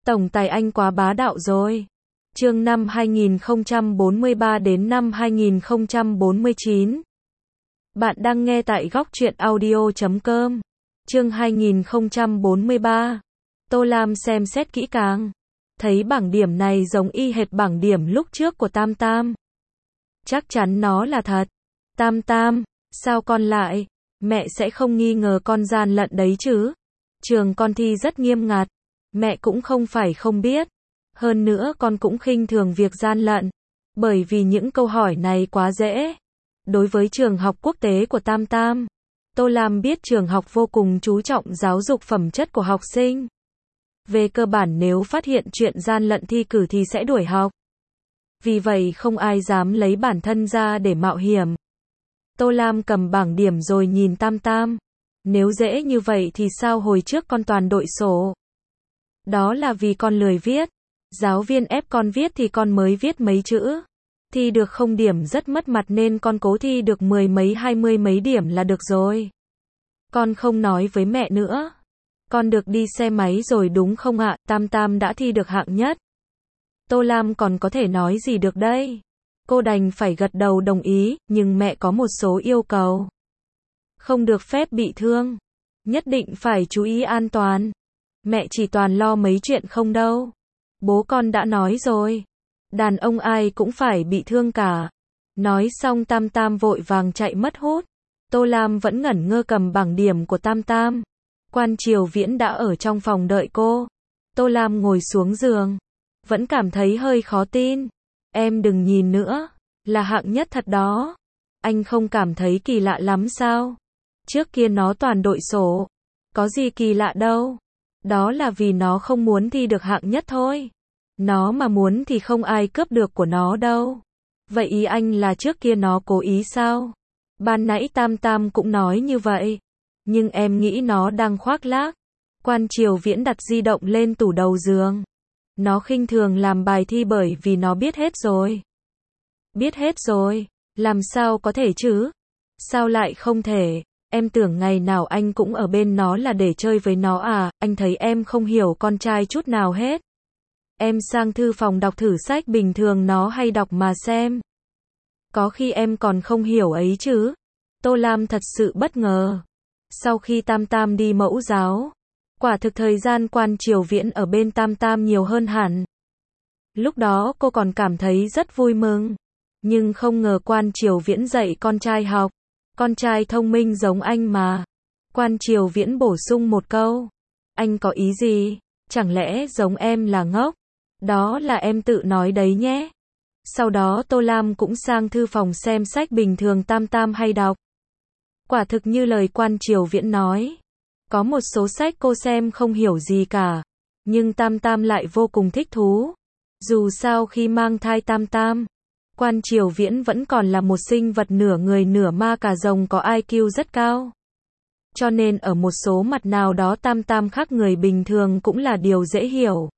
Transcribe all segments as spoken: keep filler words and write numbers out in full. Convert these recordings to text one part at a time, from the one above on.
Tổng tài anh quá bá đạo rồi. Chương năm hai nghìn không trăm bốn mươi ba đến năm hai nghìn không trăm bốn mươi chín. Bạn đang nghe tại góc truyện audio chấm com. Chương hai nghìn không trăm bốn mươi ba. Tô Lam xem xét kỹ càng. Thấy bảng điểm này giống y hệt bảng điểm lúc trước của Tam Tam. Chắc chắn nó là thật. Tam Tam, sao con lại? Mẹ sẽ không nghi ngờ con gian lận đấy chứ? Trường con thi rất nghiêm ngặt. Mẹ cũng không phải không biết. Hơn nữa con cũng khinh thường việc gian lận. Bởi vì những câu hỏi này quá dễ. Đối với trường học quốc tế của Tam Tam, Tô Lam biết trường học vô cùng chú trọng giáo dục phẩm chất của học sinh. Về cơ bản nếu phát hiện chuyện gian lận thi cử thì sẽ đuổi học. Vì vậy không ai dám lấy bản thân ra để mạo hiểm. Tô Lam cầm bảng điểm rồi nhìn Tam Tam. Nếu dễ như vậy thì sao hồi trước con toàn đội sổ? Đó là vì con lười viết. Giáo viên ép con viết thì con mới viết mấy chữ. Thi được không điểm rất mất mặt nên con cố thi được mười mấy hai mươi mấy điểm là được rồi. Con không nói với mẹ nữa. Con được đi xe máy rồi đúng không ạ? Tam Tam đã thi được hạng nhất. Tô Lam còn có thể nói gì được đây? Cô đành phải gật đầu đồng ý, nhưng mẹ có một số yêu cầu. Không được phép bị thương. Nhất định phải chú ý an toàn. Mẹ chỉ toàn lo mấy chuyện không đâu. Bố con đã nói rồi. Đàn ông ai cũng phải bị thương cả. Nói xong Tam Tam vội vàng chạy mất hút. Tô Lam vẫn ngẩn ngơ cầm bảng điểm của Tam Tam. Quan Triều Viễn đã ở trong phòng đợi cô. Tô Lam ngồi xuống giường. Vẫn cảm thấy hơi khó tin. Em đừng nhìn nữa. Là hạng nhất thật đó. Anh không cảm thấy kỳ lạ lắm sao? Trước kia nó toàn đội sổ. Có gì kỳ lạ đâu. Đó là vì nó không muốn thi được hạng nhất thôi. Nó mà muốn thì không ai cướp được của nó đâu. Vậy ý anh là trước kia nó cố ý sao? Ban nãy Tam Tam cũng nói như vậy. Nhưng em nghĩ nó đang khoác lác. Quan Triều Viễn đặt di động lên tủ đầu giường. Nó khinh thường làm bài thi bởi vì nó biết hết rồi. Biết hết rồi? Làm sao có thể chứ? Sao lại không thể? Em tưởng ngày nào anh cũng ở bên nó là để chơi với nó à? Anh thấy em không hiểu con trai chút nào hết. Em sang thư phòng đọc thử sách bình thường nó hay đọc mà xem. Có khi em còn không hiểu ấy chứ. Tô Lam thật sự bất ngờ. Sau khi Tam Tam đi mẫu giáo, quả thực thời gian Quan Triều Viễn ở bên Tam Tam nhiều hơn hẳn. Lúc đó cô còn cảm thấy rất vui mừng. Nhưng không ngờ Quan Triều Viễn dạy con trai học. Con trai thông minh giống anh mà. Quan Triều Viễn bổ sung một câu. Anh có ý gì? Chẳng lẽ giống em là ngốc? Đó là em tự nói đấy nhé. Sau đó Tô Lam cũng sang thư phòng xem sách bình thường Tam Tam hay đọc. Quả thực như lời Quan Triều Viễn nói. Có một số sách cô xem không hiểu gì cả. Nhưng Tam Tam lại vô cùng thích thú. Dù sao khi mang thai Tam Tam, Quan Triều Viễn vẫn còn là một sinh vật nửa người nửa ma cà rồng có i kiu rất cao. Cho nên ở một số mặt nào đó Tam Tam khác người bình thường cũng là điều dễ hiểu.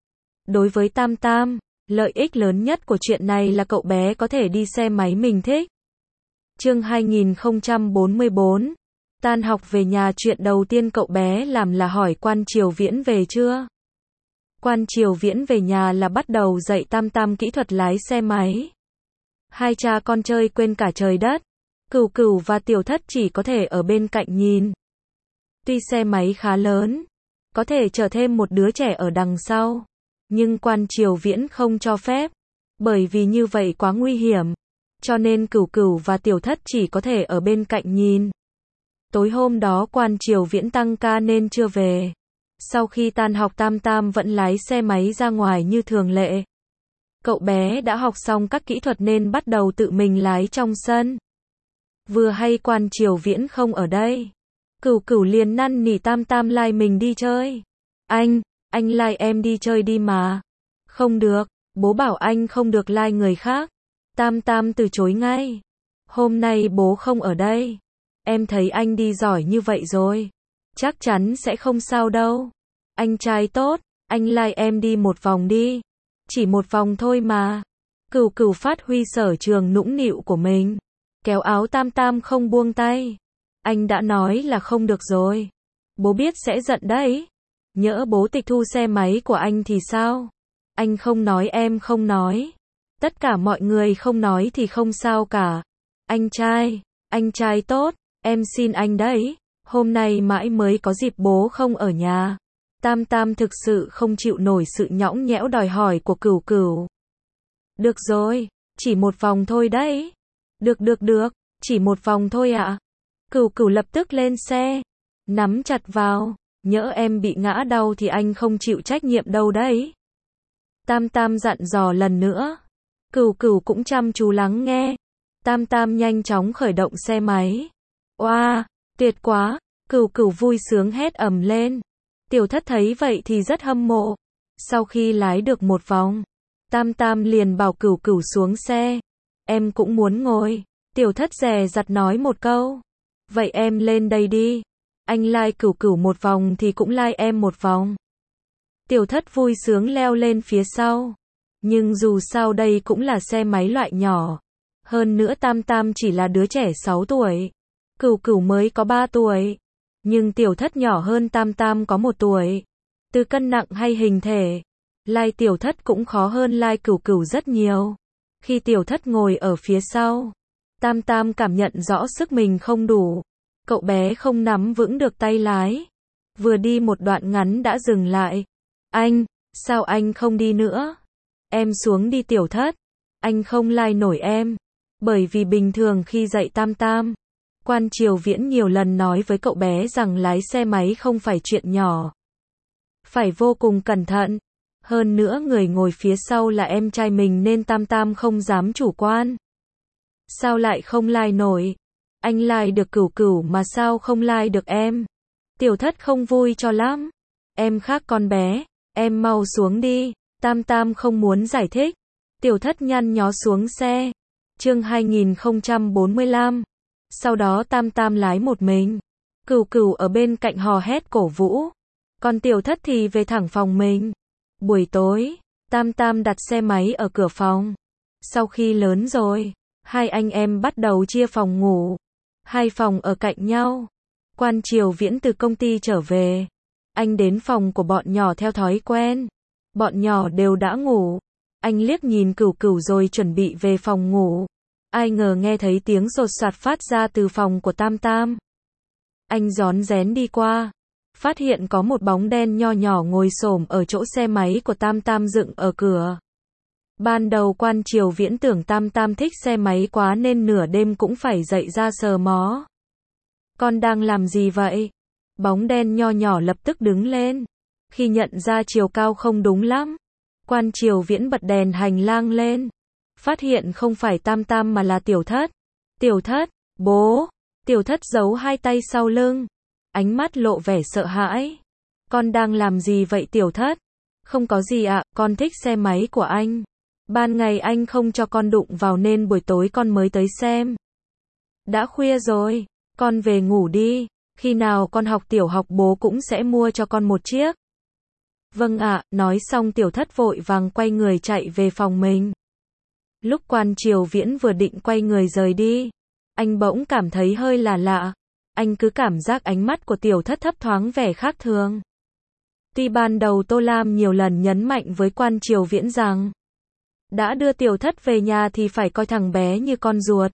Đối với Tam Tam, lợi ích lớn nhất của chuyện này là cậu bé có thể đi xe máy mình thích. Chương hai nghìn không trăm bốn mươi bốn. Tan học về nhà chuyện đầu tiên cậu bé làm là hỏi Quan Triều Viễn về chưa. Quan Triều Viễn về nhà là bắt đầu dạy Tam Tam kỹ thuật lái xe máy. Hai cha con chơi quên cả trời đất. Cửu Cửu và Tiểu Thất chỉ có thể ở bên cạnh nhìn. Tuy xe máy khá lớn, có thể chở thêm một đứa trẻ ở đằng sau. Nhưng Quan Triều Viễn không cho phép. Bởi vì như vậy quá nguy hiểm. Cho nên Cửu Cửu và Tiểu Thất chỉ có thể ở bên cạnh nhìn. Tối hôm đó Quan Triều Viễn tăng ca nên chưa về. Sau khi tan học Tam Tam vẫn lái xe máy ra ngoài như thường lệ. Cậu bé đã học xong các kỹ thuật nên bắt đầu tự mình lái trong sân. Vừa hay Quan Triều Viễn không ở đây. Cửu Cửu liền năn nỉ Tam Tam lai mình đi chơi. Anh, anh lai em đi chơi đi mà. Không được, bố bảo anh không được lai người khác. Tam Tam từ chối ngay. Hôm nay bố không ở đây. Em thấy anh đi giỏi như vậy rồi. Chắc chắn sẽ không sao đâu. Anh trai tốt, anh lai em đi một vòng đi. Chỉ một vòng thôi mà. Cửu Cửu phát huy sở trường nũng nịu của mình. Kéo áo Tam Tam không buông tay. Anh đã nói là không được rồi. Bố biết sẽ giận đấy. Nhỡ bố tịch thu xe máy của anh thì sao? Anh không nói em không nói. Tất cả mọi người không nói thì không sao cả. Anh trai, anh trai tốt, em xin anh đấy. Hôm nay mãi mới có dịp bố không ở nhà. Tam Tam thực sự không chịu nổi sự nhõng nhẽo đòi hỏi của Cửu Cửu. Được rồi, chỉ một vòng thôi đấy. Được được được, chỉ một vòng thôi ạ. À? Cửu Cửu lập tức lên xe, nắm chặt vào, nhỡ em bị ngã đau thì anh không chịu trách nhiệm đâu đấy. Tam Tam dặn dò lần nữa. Cửu Cửu cũng chăm chú lắng nghe. Tam Tam nhanh chóng khởi động xe máy. Oa, tuyệt quá, Cửu Cửu vui sướng hét ầm lên. Tiểu Thất thấy vậy thì rất hâm mộ. Sau khi lái được một vòng, Tam Tam liền bảo Cửu Cửu xuống xe. Em cũng muốn ngồi. Tiểu Thất dè dặt nói một câu. Vậy em lên đây đi. Anh lai Cửu Cửu một vòng thì cũng lai em một vòng. Tiểu Thất vui sướng leo lên phía sau. Nhưng dù sao đây cũng là xe máy loại nhỏ. Hơn nữa Tam Tam chỉ là đứa trẻ sáu tuổi. Cửu Cửu mới có ba tuổi. Nhưng Tiểu Thất nhỏ hơn Tam Tam có một tuổi. Từ cân nặng hay hình thể, lai Tiểu Thất cũng khó hơn lai Cửu Cửu rất nhiều. Khi Tiểu Thất ngồi ở phía sau, Tam Tam cảm nhận rõ sức mình không đủ. Cậu bé không nắm vững được tay lái. Vừa đi một đoạn ngắn đã dừng lại. Anh, sao anh không đi nữa? Em xuống đi Tiểu Thất. Anh không lai nổi em. Bởi vì bình thường khi dạy Tam Tam, Quan Triều Viễn nhiều lần nói với cậu bé rằng lái xe máy không phải chuyện nhỏ. Phải vô cùng cẩn thận. Hơn nữa người ngồi phía sau là em trai mình nên Tam Tam không dám chủ quan. Sao lại không lai nổi? Anh lai được Cửu Cửu mà sao không lai được em? Tiểu Thất không vui cho lắm. Em khác con bé, em mau xuống đi. Tam Tam không muốn giải thích. Tiểu Thất nhăn nhó xuống xe. Chương hai nghìn không trăm bốn mươi lăm. Sau đó Tam Tam lái một mình. Cửu Cửu ở bên cạnh hò hét cổ vũ. Còn Tiểu Thất thì về thẳng phòng mình. Buổi tối, Tam Tam đặt xe máy ở cửa phòng. Sau khi lớn rồi, hai anh em bắt đầu chia phòng ngủ. Hai phòng ở cạnh nhau. Quan Triều Viễn từ công ty trở về. Anh đến phòng của bọn nhỏ theo thói quen. Bọn nhỏ đều đã ngủ. Anh liếc nhìn Cửu Cửu rồi chuẩn bị về phòng ngủ. Ai ngờ nghe thấy tiếng sột soạt phát ra từ phòng của Tam Tam. Anh rón rén đi qua. Phát hiện có một bóng đen nho nhỏ ngồi xổm ở chỗ xe máy của Tam Tam dựng ở cửa. Ban đầu Quan Triều Viễn tưởng Tam Tam thích xe máy quá nên nửa đêm cũng phải dậy ra sờ mó. Con đang làm gì vậy? Bóng đen nho nhỏ lập tức đứng lên. Khi nhận ra chiều cao không đúng lắm, Quan Triều Viễn bật đèn hành lang lên. Phát hiện không phải Tam Tam mà là Tiểu Thất. Tiểu Thất, bố. Tiểu Thất giấu hai tay sau lưng. Ánh mắt lộ vẻ sợ hãi. Con đang làm gì vậy Tiểu Thất? Không có gì ạ, con thích xe máy của anh. Ban ngày anh không cho con đụng vào nên buổi tối con mới tới xem. Đã khuya rồi, con về ngủ đi. Khi nào con học tiểu học bố cũng sẽ mua cho con một chiếc. Vâng ạ, nói xong Tiểu Thất vội vàng quay người chạy về phòng mình. Lúc Quan Triều Viễn vừa định quay người rời đi, anh bỗng cảm thấy hơi là lạ. Anh cứ cảm giác ánh mắt của Tiểu Thất thấp thoáng vẻ khác thường. Tuy ban đầu Tô Lam nhiều lần nhấn mạnh với Quan Triều Viễn rằng đã đưa Tiểu Thất về nhà thì phải coi thằng bé như con ruột.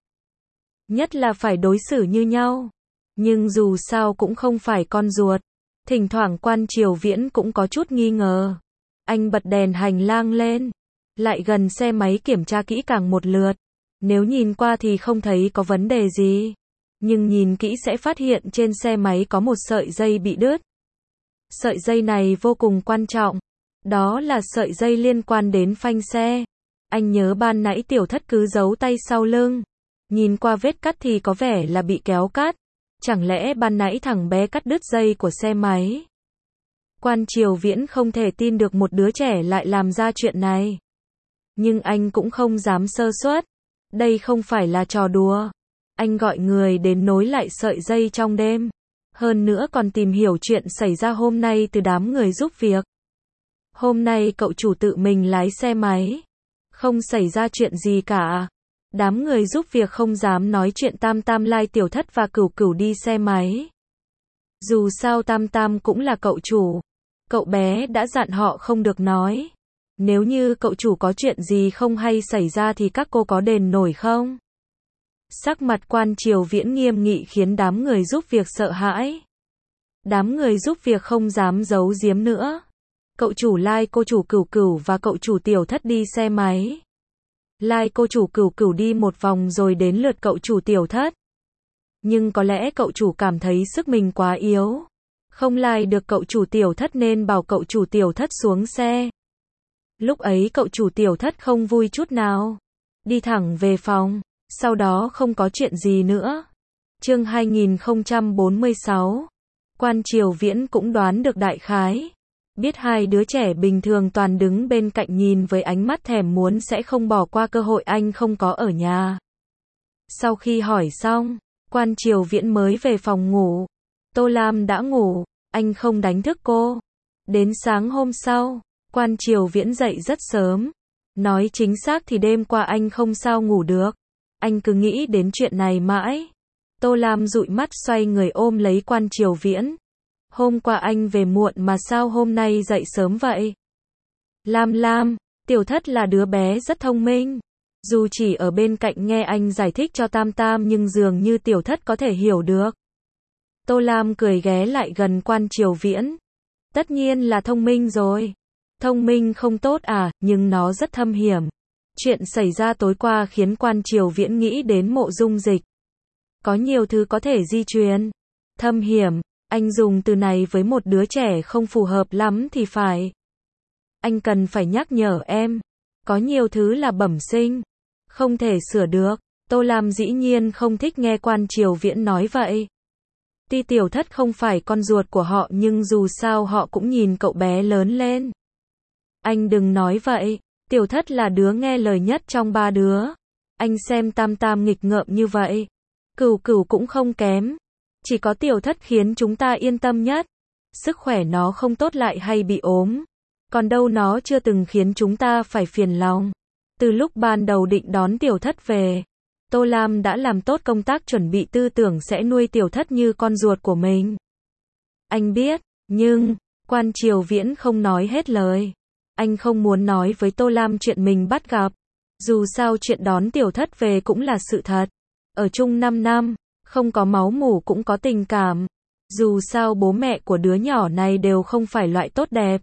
Nhất là phải đối xử như nhau. Nhưng dù sao cũng không phải con ruột. Thỉnh thoảng Quan Triều Viễn cũng có chút nghi ngờ. Anh bật đèn hành lang lên. Lại gần xe máy kiểm tra kỹ càng một lượt. Nếu nhìn qua thì không thấy có vấn đề gì. Nhưng nhìn kỹ sẽ phát hiện trên xe máy có một sợi dây bị đứt. Sợi dây này vô cùng quan trọng. Đó là sợi dây liên quan đến phanh xe. Anh nhớ ban nãy Tiểu Thất cứ giấu tay sau lưng. Nhìn qua vết cắt thì có vẻ là bị kéo cắt. Chẳng lẽ ban nãy thằng bé cắt đứt dây của xe máy? Quan Triều Viễn không thể tin được một đứa trẻ lại làm ra chuyện này. Nhưng anh cũng không dám sơ suất. Đây không phải là trò đùa. Anh gọi người đến nối lại sợi dây trong đêm. Hơn nữa còn tìm hiểu chuyện xảy ra hôm nay từ đám người giúp việc. Hôm nay cậu chủ tự mình lái xe máy. Không xảy ra chuyện gì cả. Đám người giúp việc không dám nói chuyện Tam Tam lai Tiểu Thất và Cửu Cửu đi xe máy. Dù sao Tam Tam cũng là cậu chủ. Cậu bé đã dặn họ không được nói. Nếu như cậu chủ có chuyện gì không hay xảy ra thì các cô có đền nổi không? Sắc mặt Quan Triều Viễn nghiêm nghị khiến đám người giúp việc sợ hãi. Đám người giúp việc không dám giấu giếm nữa. Cậu chủ Lai, cô chủ Cửu Cửu và cậu chủ Tiểu Thất đi xe máy. Lai cô chủ Cửu Cửu đi một vòng rồi đến lượt cậu chủ Tiểu Thất. Nhưng có lẽ cậu chủ cảm thấy sức mình quá yếu. Không lai được cậu chủ Tiểu Thất nên bảo cậu chủ Tiểu Thất xuống xe. Lúc ấy cậu chủ Tiểu Thất không vui chút nào. Đi thẳng về phòng. Sau đó không có chuyện gì nữa. Chương hai nghìn không trăm bốn mươi sáu. Quan Triều Viễn cũng đoán được đại khái. Biết hai đứa trẻ bình thường toàn đứng bên cạnh nhìn với ánh mắt thèm muốn sẽ không bỏ qua cơ hội anh không có ở nhà. Sau khi hỏi xong, Quan Triều Viễn mới về phòng ngủ. Tô Lam đã ngủ, anh không đánh thức cô. Đến sáng hôm sau, Quan Triều Viễn dậy rất sớm. Nói chính xác thì đêm qua anh không sao ngủ được. Anh cứ nghĩ đến chuyện này mãi. Tô Lam dụi mắt xoay người ôm lấy Quan Triều Viễn. Hôm qua anh về muộn mà sao hôm nay dậy sớm vậy? Lam Lam, Tiểu Thất là đứa bé rất thông minh. Dù chỉ ở bên cạnh nghe anh giải thích cho Tam Tam nhưng dường như Tiểu Thất có thể hiểu được. Tô Lam cười ghé lại gần Quan Triều Viễn. Tất nhiên là thông minh rồi. Thông minh không tốt à, nhưng nó rất thâm hiểm. Chuyện xảy ra tối qua khiến Quan Triều Viễn nghĩ đến Mộ Dung Dịch. Có nhiều thứ có thể di truyền. Thâm hiểm, anh dùng từ này với một đứa trẻ không phù hợp lắm thì phải. Anh cần phải nhắc nhở em. Có nhiều thứ là bẩm sinh. Không thể sửa được. Tô Lam dĩ nhiên không thích nghe Quan Triều Viễn nói vậy. Tuy Tiểu Thất không phải con ruột của họ nhưng dù sao họ cũng nhìn cậu bé lớn lên. Anh đừng nói vậy. Tiểu Thất là đứa nghe lời nhất trong ba đứa. Anh xem Tam Tam nghịch ngợm như vậy. Cửu Cửu cũng không kém. Chỉ có Tiểu Thất khiến chúng ta yên tâm nhất. Sức khỏe nó không tốt lại hay bị ốm. Còn đâu nó chưa từng khiến chúng ta phải phiền lòng. Từ lúc ban đầu định đón Tiểu Thất về, Tô Lam đã làm tốt công tác chuẩn bị tư tưởng sẽ nuôi Tiểu Thất như con ruột của mình. Anh biết, nhưng, Quan Triều Viễn không nói hết lời. Anh không muốn nói với Tô Lam chuyện mình bắt gặp. Dù sao chuyện đón Tiểu Thất về cũng là sự thật. Ở chung năm năm, không có máu mủ cũng có tình cảm. Dù sao bố mẹ của đứa nhỏ này đều không phải loại tốt đẹp.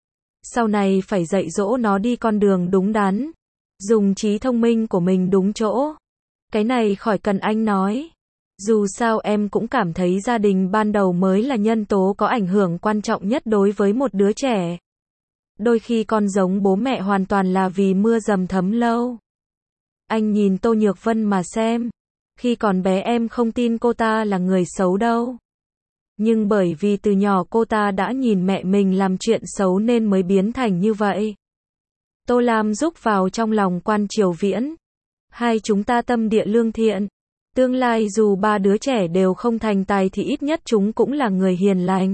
Sau này phải dạy dỗ nó đi con đường đúng đắn. Dùng trí thông minh của mình đúng chỗ. Cái này khỏi cần anh nói. Dù sao em cũng cảm thấy gia đình ban đầu mới là nhân tố có ảnh hưởng quan trọng nhất đối với một đứa trẻ. Đôi khi con giống bố mẹ hoàn toàn là vì mưa dầm thấm lâu. Anh nhìn Tô Nhược Vân mà xem. Khi còn bé em không tin cô ta là người xấu đâu. Nhưng bởi vì từ nhỏ cô ta đã nhìn mẹ mình làm chuyện xấu nên mới biến thành như vậy. Tô Lam rúc vào trong lòng Quan Triều Viễn. Hai chúng ta tâm địa lương thiện. Tương lai dù ba đứa trẻ đều không thành tài thì ít nhất chúng cũng là người hiền lành.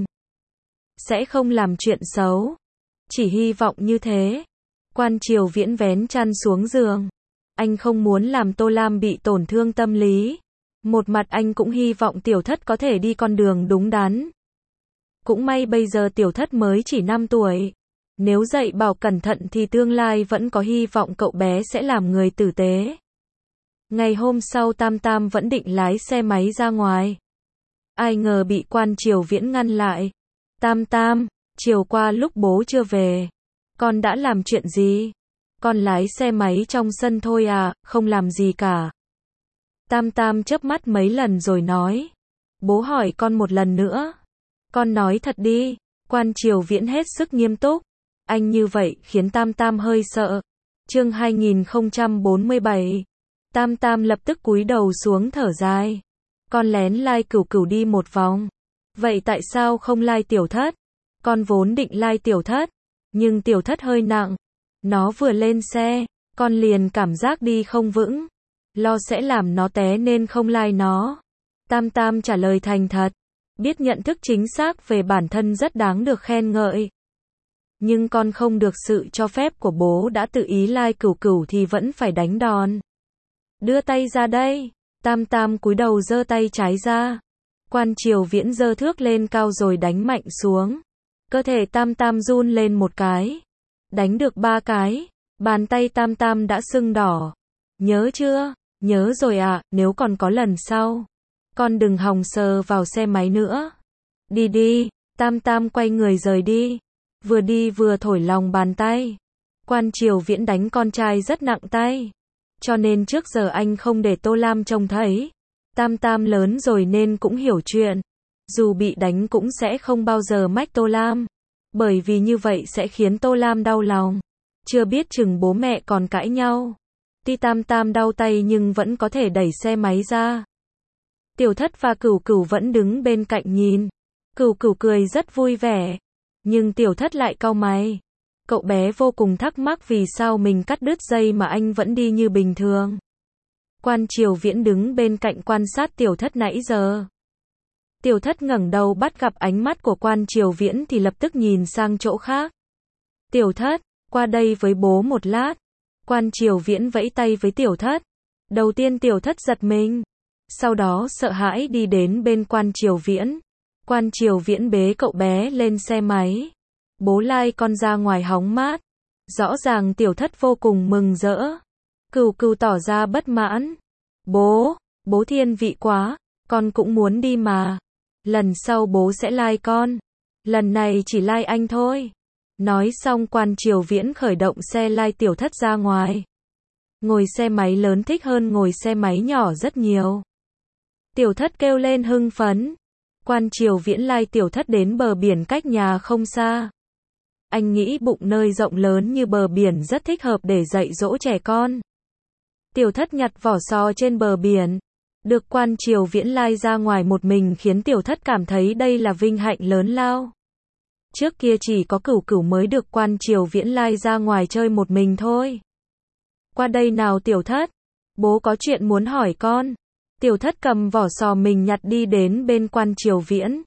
Sẽ không làm chuyện xấu. Chỉ hy vọng như thế. Quan Triều Viễn vén chăn xuống giường. Anh không muốn làm Tô Lam bị tổn thương tâm lý. Một mặt anh cũng hy vọng Tiểu Thất có thể đi con đường đúng đắn. Cũng may bây giờ Tiểu Thất mới chỉ năm tuổi. Nếu dạy bảo cẩn thận thì tương lai vẫn có hy vọng cậu bé sẽ làm người tử tế. Ngày hôm sau Tam Tam vẫn định lái xe máy ra ngoài. Ai ngờ bị Quan Triều Viễn ngăn lại. Tam Tam, chiều qua lúc bố chưa về. Con đã làm chuyện gì? Con lái xe máy trong sân thôi à, không làm gì cả. Tam Tam chớp mắt mấy lần rồi nói. Bố hỏi con một lần nữa. Con nói thật đi. Quan Triều Viễn hết sức nghiêm túc. Anh như vậy khiến Tam Tam hơi sợ. Chương hai nghìn không trăm bốn mươi bảy. Tam Tam lập tức cúi đầu xuống thở dài. Con lén lai Cửu Cửu đi một vòng. Vậy tại sao không lai Tiểu Thất? Con vốn định lai Tiểu Thất. Nhưng Tiểu Thất hơi nặng. Nó vừa lên xe, con liền cảm giác đi không vững. Lo sẽ làm nó té nên không lai nó. Tam Tam trả lời thành thật. Biết nhận thức chính xác về bản thân rất đáng được khen ngợi. Nhưng con không được sự cho phép của bố đã tự ý lai Cửu Cửu thì vẫn phải đánh đòn. Đưa tay ra đây. Tam Tam cúi đầu giơ tay trái ra. Quan Triều Viễn giơ thước lên cao rồi đánh mạnh xuống. Cơ thể Tam Tam run lên một cái. Đánh được ba cái. Bàn tay Tam Tam đã sưng đỏ. Nhớ chưa? Nhớ rồi ạ, à, nếu còn có lần sau. Con đừng hòng sờ vào xe máy nữa. Đi đi, Tam Tam quay người rời đi. Vừa đi vừa thổi lòng bàn tay. Quan Triều Viễn đánh con trai rất nặng tay. Cho nên trước giờ anh không để Tô Lam trông thấy. Tam Tam lớn rồi nên cũng hiểu chuyện. Dù bị đánh cũng sẽ không bao giờ mách Tô Lam. Bởi vì như vậy sẽ khiến Tô Lam đau lòng. Chưa biết chừng bố mẹ còn cãi nhau. Tuy Tam Tam đau tay nhưng vẫn có thể đẩy xe máy ra. Tiểu Thất và Cửu Cửu vẫn đứng bên cạnh nhìn. Cửu Cửu cười rất vui vẻ. Nhưng Tiểu Thất lại cau mày. Cậu bé vô cùng thắc mắc vì sao mình cắt đứt dây mà anh vẫn đi như bình thường. Quan Triều Viễn đứng bên cạnh quan sát Tiểu Thất nãy giờ. Tiểu Thất ngẩng đầu bắt gặp ánh mắt của Quan Triều Viễn thì lập tức nhìn sang chỗ khác. Tiểu Thất, qua đây với bố một lát. Quan Triều Viễn vẫy tay với Tiểu Thất. Đầu tiên Tiểu Thất giật mình. Sau đó sợ hãi đi đến bên Quan Triều Viễn. Quan Triều Viễn bế cậu bé lên xe máy. Bố lai con ra ngoài hóng mát. Rõ ràng Tiểu Thất vô cùng mừng rỡ. Cửu Cửu tỏ ra bất mãn. Bố, bố thiên vị quá, con cũng muốn đi mà. Lần sau bố sẽ lai con. Lần này chỉ lai anh thôi. Nói xong Quan Triều Viễn khởi động xe lai Tiểu Thất ra ngoài. Ngồi xe máy lớn thích hơn ngồi xe máy nhỏ rất nhiều. Tiểu Thất kêu lên hưng phấn. Quan Triều Viễn lai Tiểu Thất đến bờ biển cách nhà không xa. Anh nghĩ bụng nơi rộng lớn như bờ biển rất thích hợp để dạy dỗ trẻ con. Tiểu Thất nhặt vỏ sò trên bờ biển. Được Quan Triều Viễn lai ra ngoài một mình khiến Tiểu Thất cảm thấy đây là vinh hạnh lớn lao. Trước kia chỉ có Cửu Cửu mới được Quan Triều Viễn lai ra ngoài chơi một mình thôi. Qua đây nào Tiểu Thất. Bố có chuyện muốn hỏi con. Tiểu Thất cầm vỏ sò mình nhặt đi đến bên Quan Triều Viễn.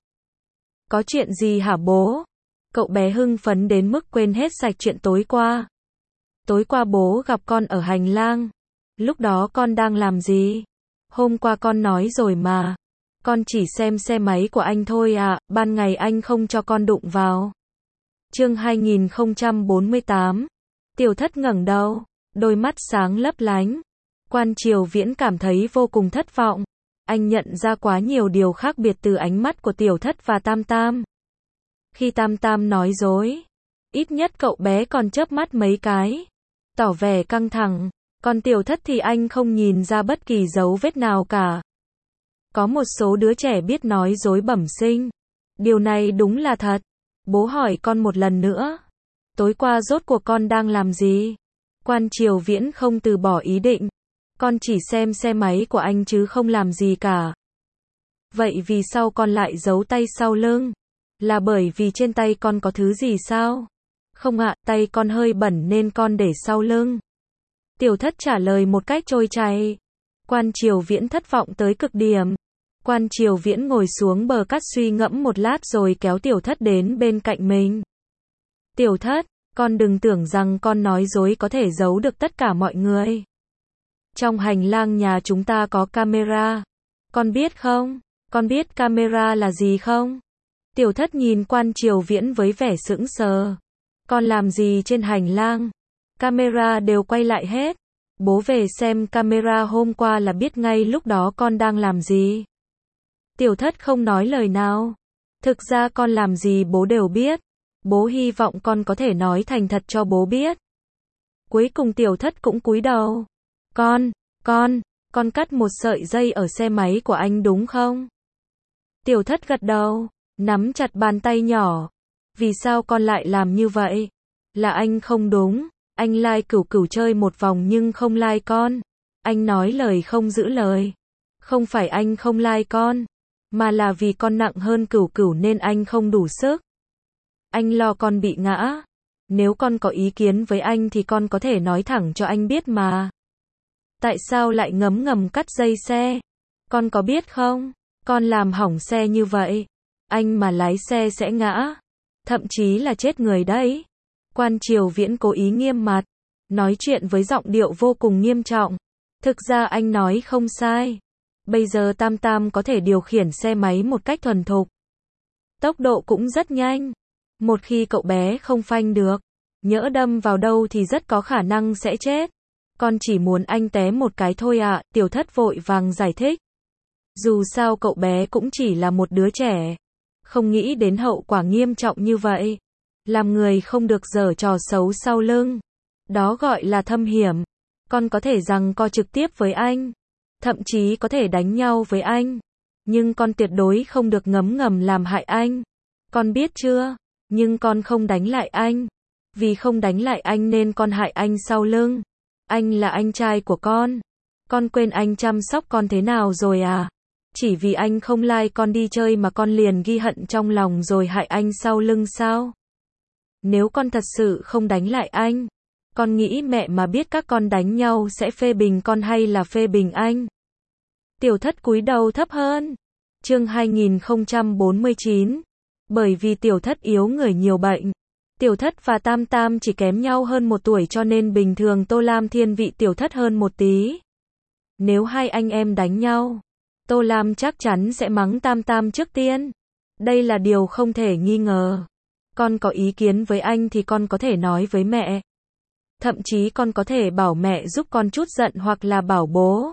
Có chuyện gì hả bố? Cậu bé hưng phấn đến mức quên hết sạch chuyện tối qua. Tối qua bố gặp con ở hành lang. Lúc đó con đang làm gì? Hôm qua con nói rồi mà. Con chỉ xem xe máy của anh thôi à, ban ngày anh không cho con đụng vào. Chương hai nghìn không trăm bốn mươi tám. Tiểu Thất ngẩng đầu, đôi mắt sáng lấp lánh. Quan Triều Viễn cảm thấy vô cùng thất vọng. Anh nhận ra quá nhiều điều khác biệt từ ánh mắt của Tiểu Thất và Tam Tam. Khi Tam Tam nói dối, ít nhất cậu bé còn chớp mắt mấy cái, tỏ vẻ căng thẳng. Còn Tiểu Thất thì anh không nhìn ra bất kỳ dấu vết nào cả. Có một số đứa trẻ biết nói dối bẩm sinh. Điều này đúng là thật. Bố hỏi con một lần nữa. Tối qua rốt cuộc con đang làm gì? Quan Triều Viễn không từ bỏ ý định. Con chỉ xem xe máy của anh chứ không làm gì cả. Vậy vì sao con lại giấu tay sau lưng? Là bởi vì trên tay con có thứ gì sao? Không ạ, tay con hơi bẩn nên con để sau lưng. Tiểu Thất trả lời một cách trôi chảy. Quan Triều Viễn thất vọng tới cực điểm. Quan Triều Viễn ngồi xuống bờ cát suy ngẫm một lát rồi kéo Tiểu Thất đến bên cạnh mình. Tiểu Thất, con đừng tưởng rằng con nói dối có thể giấu được tất cả mọi người. Trong hành lang nhà chúng ta có camera. Con biết không? Con biết camera là gì không? Tiểu Thất nhìn Quan Triều Viễn với vẻ sững sờ. Con làm gì trên hành lang? Camera đều quay lại hết. Bố về xem camera hôm qua là biết ngay lúc đó con đang làm gì. Tiểu Thất không nói lời nào. Thực ra con làm gì bố đều biết. Bố hy vọng con có thể nói thành thật cho bố biết. Cuối cùng Tiểu Thất cũng cúi đầu. Con, con, con cắt một sợi dây ở xe máy của anh đúng không? Tiểu Thất gật đầu, nắm chặt bàn tay nhỏ. Vì sao con lại làm như vậy? Là anh không đúng. Anh lai Cửu Cửu chơi một vòng nhưng không lai con. Anh nói lời không giữ lời. Không phải anh không lai con, mà là vì con nặng hơn Cửu Cửu nên anh không đủ sức. Anh lo con bị ngã. Nếu con có ý kiến với anh thì con có thể nói thẳng cho anh biết mà. Tại sao lại ngấm ngầm cắt dây xe? Con có biết không? Con làm hỏng xe như vậy. Anh mà lái xe sẽ ngã. Thậm chí là chết người đấy. Quan Triều Viễn cố ý nghiêm mặt. Nói chuyện với giọng điệu vô cùng nghiêm trọng. Thực ra anh nói không sai. Bây giờ Tam Tam có thể điều khiển xe máy một cách thuần thục. Tốc độ cũng rất nhanh. Một khi cậu bé không phanh được, nhỡ đâm vào đâu thì rất có khả năng sẽ chết. Con chỉ muốn anh té một cái thôi ạ, Tiểu Thất vội vàng giải thích. Dù sao cậu bé cũng chỉ là một đứa trẻ, không nghĩ đến hậu quả nghiêm trọng như vậy. Làm người không được giở trò xấu sau lưng. Đó gọi là thâm hiểm. Con có thể giằng co trực tiếp với anh, thậm chí có thể đánh nhau với anh, nhưng con tuyệt đối không được ngấm ngầm làm hại anh. Con biết chưa? Nhưng con không đánh lại anh. Vì không đánh lại anh nên con hại anh sau lưng. Anh là anh trai của con. Con quên anh chăm sóc con thế nào rồi à? Chỉ vì anh không like con đi chơi mà con liền ghi hận trong lòng rồi hại anh sau lưng sao? Nếu con thật sự không đánh lại anh, con nghĩ mẹ mà biết các con đánh nhau sẽ phê bình con hay là phê bình anh? Tiểu Thất cúi đầu thấp hơn. Chương hai nghìn không trăm bốn mươi chín. Bởi vì Tiểu Thất yếu người nhiều bệnh. Tiểu Thất và Tam Tam chỉ kém nhau hơn một tuổi cho nên bình thường Tô Lam thiên vị Tiểu Thất hơn một tí. Nếu hai anh em đánh nhau, Tô Lam chắc chắn sẽ mắng Tam Tam trước tiên. Đây là điều không thể nghi ngờ. Con có ý kiến với anh thì con có thể nói với mẹ. Thậm chí con có thể bảo mẹ giúp con chút giận hoặc là bảo bố.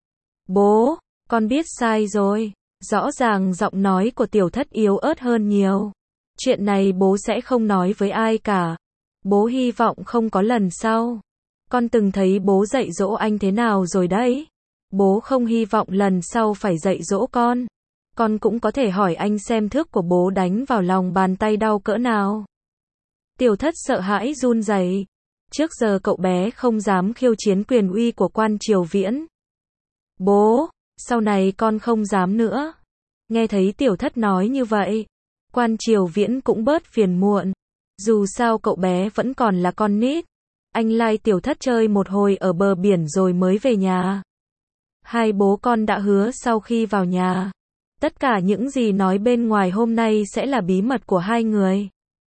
Bố, con biết sai rồi. Rõ ràng giọng nói của Tiểu Thất yếu ớt hơn nhiều. Chuyện này bố sẽ không nói với ai cả. Bố hy vọng không có lần sau. Con từng thấy bố dạy dỗ anh thế nào rồi đấy. Bố không hy vọng lần sau phải dạy dỗ con. Con cũng có thể hỏi anh xem thước của bố đánh vào lòng bàn tay đau cỡ nào. Tiểu Thất sợ hãi run rẩy. Trước giờ cậu bé không dám khiêu chiến quyền uy của Quan Triều Viễn. Bố, sau này con không dám nữa. Nghe thấy Tiểu Thất nói như vậy, Quan Triều Viễn cũng bớt phiền muộn. Dù sao cậu bé vẫn còn là con nít. Anh lai Tiểu Thất chơi một hồi ở bờ biển rồi mới về nhà. Hai bố con đã hứa sau khi vào nhà, tất cả những gì nói bên ngoài hôm nay sẽ là bí mật của hai người.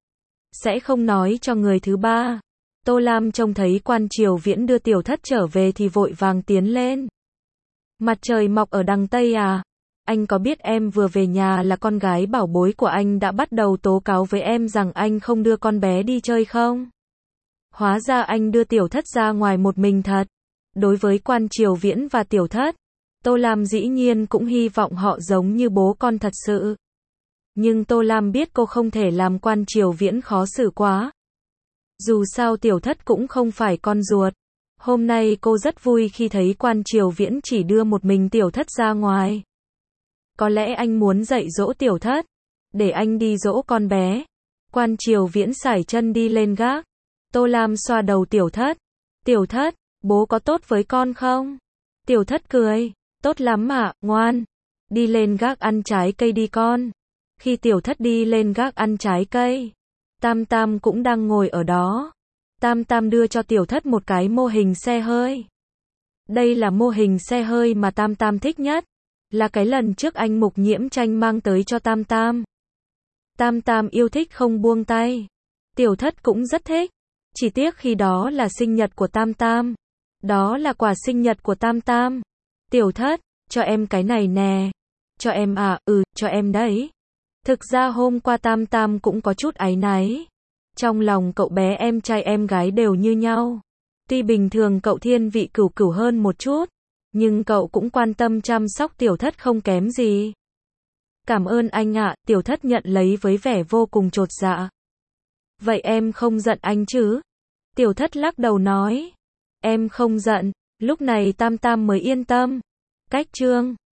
Sẽ không nói cho người thứ ba. Tô Lam trông thấy Quan Triều Viễn đưa Tiểu Thất trở về thì vội vàng tiến lên. Mặt trời mọc ở đằng Tây à? Anh có biết em vừa về nhà là con gái bảo bối của anh đã bắt đầu tố cáo với em rằng anh không đưa con bé đi chơi không? Hóa ra anh đưa Tiểu Thất ra ngoài một mình thật. Đối với Quan Triều Viễn và Tiểu Thất, Tô Lam dĩ nhiên cũng hy vọng họ giống như bố con thật sự. Nhưng Tô Lam biết cô không thể làm Quan Triều Viễn khó xử quá. Dù sao Tiểu Thất cũng không phải con ruột. Hôm nay cô rất vui khi thấy Quan Triều Viễn chỉ đưa một mình Tiểu Thất ra ngoài. Có lẽ anh muốn dạy dỗ Tiểu Thất, để anh đi dỗ con bé. Quan Triều Viễn sải chân đi lên gác. Tô Lam xoa đầu Tiểu Thất. Tiểu Thất, bố có tốt với con không? Tiểu Thất cười. Tốt lắm ạ, ngoan. Đi lên gác ăn trái cây đi con. Khi Tiểu Thất đi lên gác ăn trái cây, Tam Tam cũng đang ngồi ở đó. Tam Tam đưa cho Tiểu Thất một cái mô hình xe hơi. Đây là mô hình xe hơi mà Tam Tam thích nhất. Là cái lần trước anh Mục Nhiễm Tranh mang tới cho Tam Tam. Tam Tam yêu thích không buông tay. Tiểu Thất cũng rất thích. Chỉ tiếc khi đó là sinh nhật của Tam Tam. Đó là quà sinh nhật của Tam Tam. Tiểu Thất, cho em cái này nè. Cho em à, ừ, cho em đấy. Thực ra hôm qua Tam Tam cũng có chút áy náy. Trong lòng cậu bé em trai em gái đều như nhau. Tuy bình thường cậu thiên vị cửu cửu hơn một chút, nhưng cậu cũng quan tâm chăm sóc Tiểu Thất không kém gì. Cảm ơn anh ạ, Tiểu Thất nhận lấy với vẻ vô cùng chột dạ. Vậy em không giận anh chứ? Tiểu Thất lắc đầu nói. Em không giận. Lúc này Tam Tam mới yên tâm. Cách chương